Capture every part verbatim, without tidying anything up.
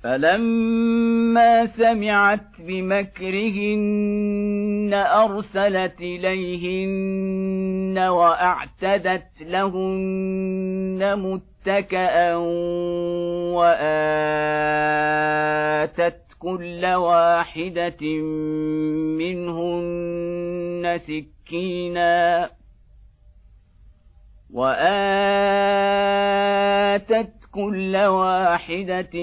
فلما سمعت بمكرهن أرسلت إليهن وأعتدت لهن متكئا وآتت كل واحدة منهن سكينا وآتت كل واحدة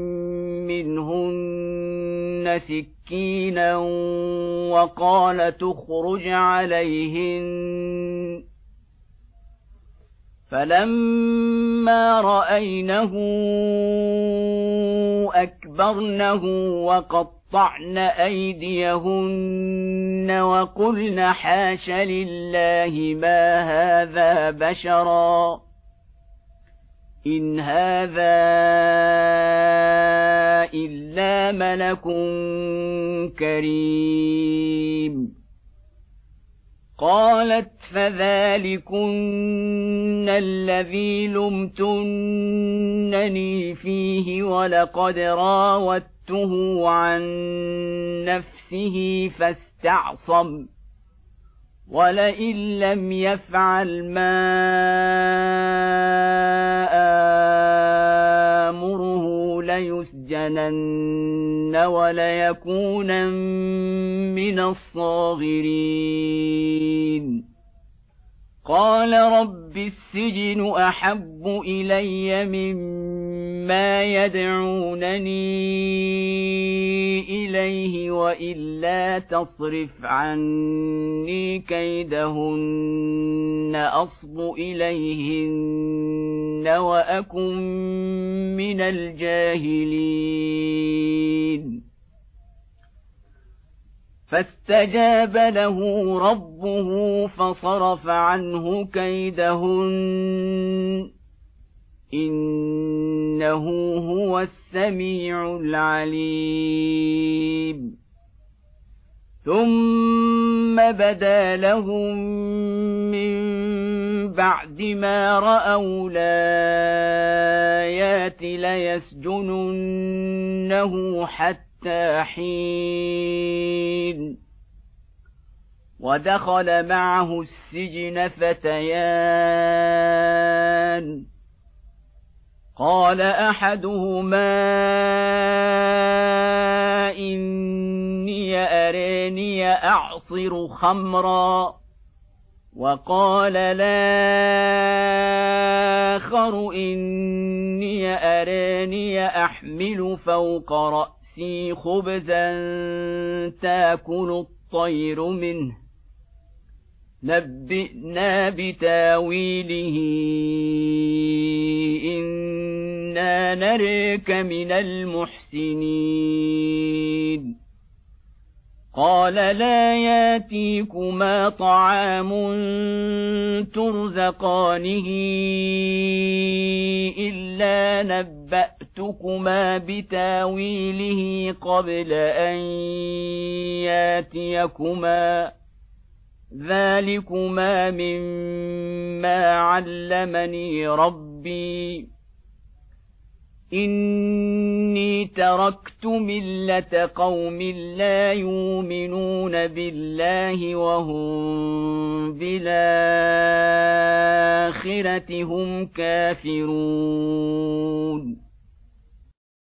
منهن سكينا وقال تخرج عليهن فلما رأينه أكبرنه وقطعن أيديهن وقلن حاش لله ما هذا بشرا إن هذا إلا ملك كريم قالت فذلكن الذي لمتنني فيه ولقد راودته عن نفسه فاستعصم ولئن لم يفعل ما آمره ليسجنن وليكونا من الصاغرين قال رب السجن أحب إلي مما يدعونني إليه وإلا تصرف عني كيدهن أصب إليهن وأكن من الجاهلين فاستجاب له ربه فصرف عنه كيدهن إنه هو السميع العليم ثم بدا لهم من بعد ما رأوا الآيات ليسجننه حتى حين ودخل معه السجن فتيان قال أحدهما إني أراني أعصر خمرا وقال الآخر إني أراني أحمل فوق رأسي خبزا تأكل الطير منه نبئنا بتاويله إنا نريك من المحسنين قال لا ياتيكما طعام ترزقانه إلا نبأتكما بتاويله قبل أن ياتيكما ذلكما مما علمني ربي إني تركت ملة قوم لا يؤمنون بالله وهم بالآخرة هم كافرون